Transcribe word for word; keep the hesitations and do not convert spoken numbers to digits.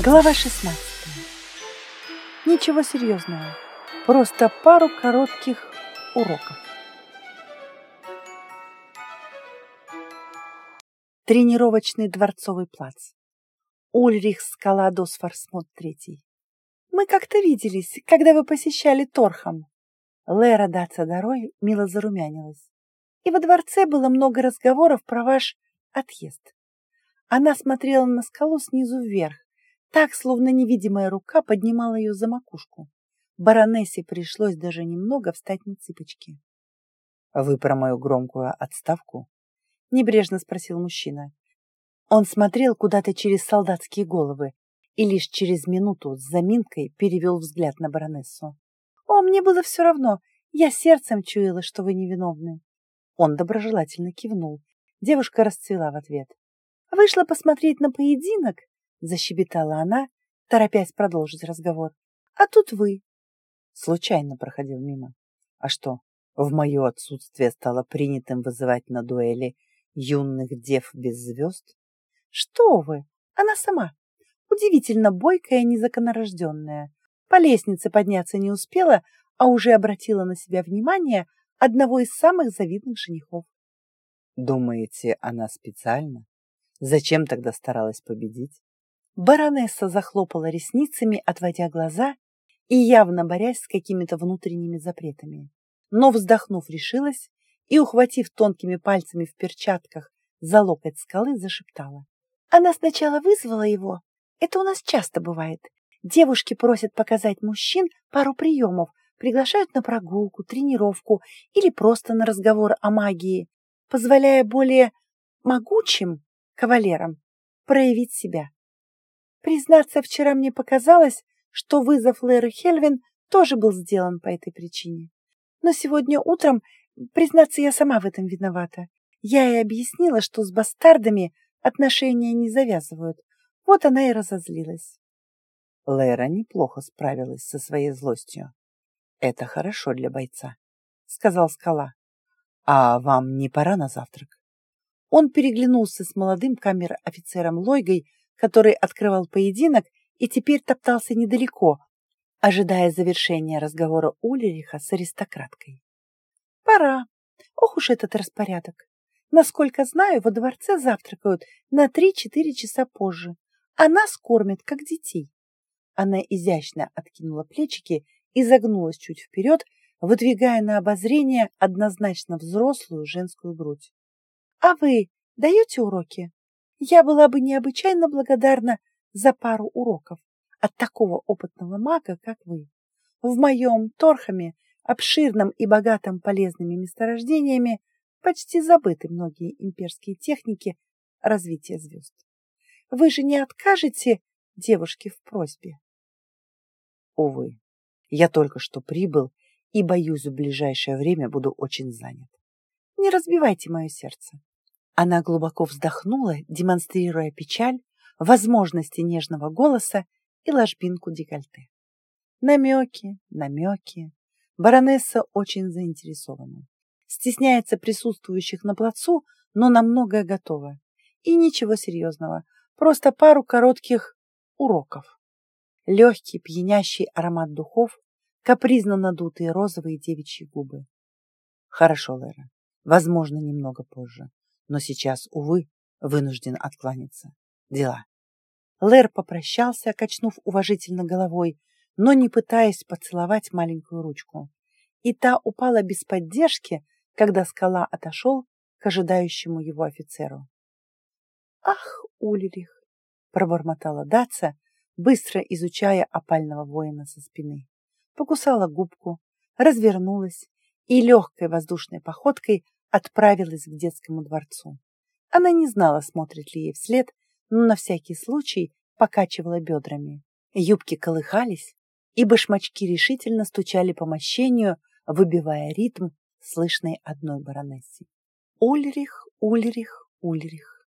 Глава шестнадцатая. Ничего серьезного, просто пару коротких уроков. Тренировочный дворцовый плац. Ульрих Скала Досфорсмот третий. Мы как-то виделись, когда вы посещали Торхам. Лера Даца Дарой мило зарумянилась. И во дворце было много разговоров про ваш отъезд. Она смотрела на скалу снизу вверх, так, словно невидимая рука поднимала ее за макушку. Баронессе пришлось даже немного встать на цыпочки. — Вы про мою громкую отставку? — небрежно спросил мужчина. Он смотрел куда-то через солдатские головы и лишь через минуту с заминкой перевел взгляд на баронессу. — О, мне было все равно. Я сердцем чуяла, что вы невиновны. Он доброжелательно кивнул. Девушка расцвела в ответ. — Вышла посмотреть на поединок, — защебетала она, торопясь продолжить разговор. — А тут вы. Случайно проходил мимо. А что, в мое отсутствие стало принятым вызывать на дуэли юных дев без звезд? Что вы, она сама. Удивительно бойкая и незаконнорожденная. По лестнице подняться не успела, а уже обратила на себя внимание одного из самых завидных женихов. Думаете, она специально? Зачем тогда старалась победить? Баронесса захлопала ресницами, отводя глаза и явно борясь с какими-то внутренними запретами. Но, вздохнув, решилась и, ухватив тонкими пальцами в перчатках за локоть скалы, зашептала. Она сначала вызвала его. Это у нас часто бывает. Девушки просят показать мужчин пару приемов, приглашают на прогулку, тренировку или просто на разговор о магии, позволяя более могучим кавалерам проявить себя. Признаться, вчера мне показалось, что вызов Леры Хельвин тоже был сделан по этой причине. Но сегодня утром, признаться, я сама в этом виновата. Я ей объяснила, что с бастардами отношения не завязывают. Вот она и разозлилась. Лера неплохо справилась со своей злостью. Это хорошо для бойца, сказал Скала. А вам не пора на завтрак? Он переглянулся с молодым камер-офицером Лойгой, который открывал поединок и теперь топтался недалеко, ожидая завершения разговора Ульриха с аристократкой. Пора. Ох уж этот распорядок. Насколько знаю, во дворце завтракают на три-четыре часа позже, а нас кормят, как детей. Она изящно откинула плечики и загнулась чуть вперед, выдвигая на обозрение однозначно взрослую женскую грудь. А вы даете уроки? Я была бы необычайно благодарна за пару уроков от такого опытного мага, как вы. В моем Торхаме, обширном и богатом полезными месторождениями, почти забыты многие имперские техники развития звезд. Вы же не откажете девушке в просьбе? Увы, я только что прибыл и, боюсь, в ближайшее время буду очень занят. Не разбивайте мое сердце. Она глубоко вздохнула, демонстрируя печаль, возможности нежного голоса и ложбинку декольте. Намеки, намеки. Баронесса очень заинтересована. Стесняется присутствующих на плацу, но на многое готова. И ничего серьезного, просто пару коротких уроков. Легкий пьянящий аромат духов, капризно надутые розовые девичьи губы. Хорошо, Лера, возможно, немного позже. Но сейчас, увы, вынужден откланяться. Дела. Лэр попрощался, качнув уважительно головой, но не пытаясь поцеловать маленькую ручку. И та упала без поддержки, когда Скала отошел к ожидающему его офицеру. «Ах, Ульрих!» — пробормотала Даца, быстро изучая опального воина со спины. Покусала губку, развернулась и легкой воздушной походкой отправилась к детскому дворцу. Она не знала, смотрит ли ей вслед, но на всякий случай покачивала бедрами. Юбки колыхались, и башмачки решительно стучали по мощению, выбивая ритм, слышный одной баронессе. Ульрих, Ульрих, Ульрих.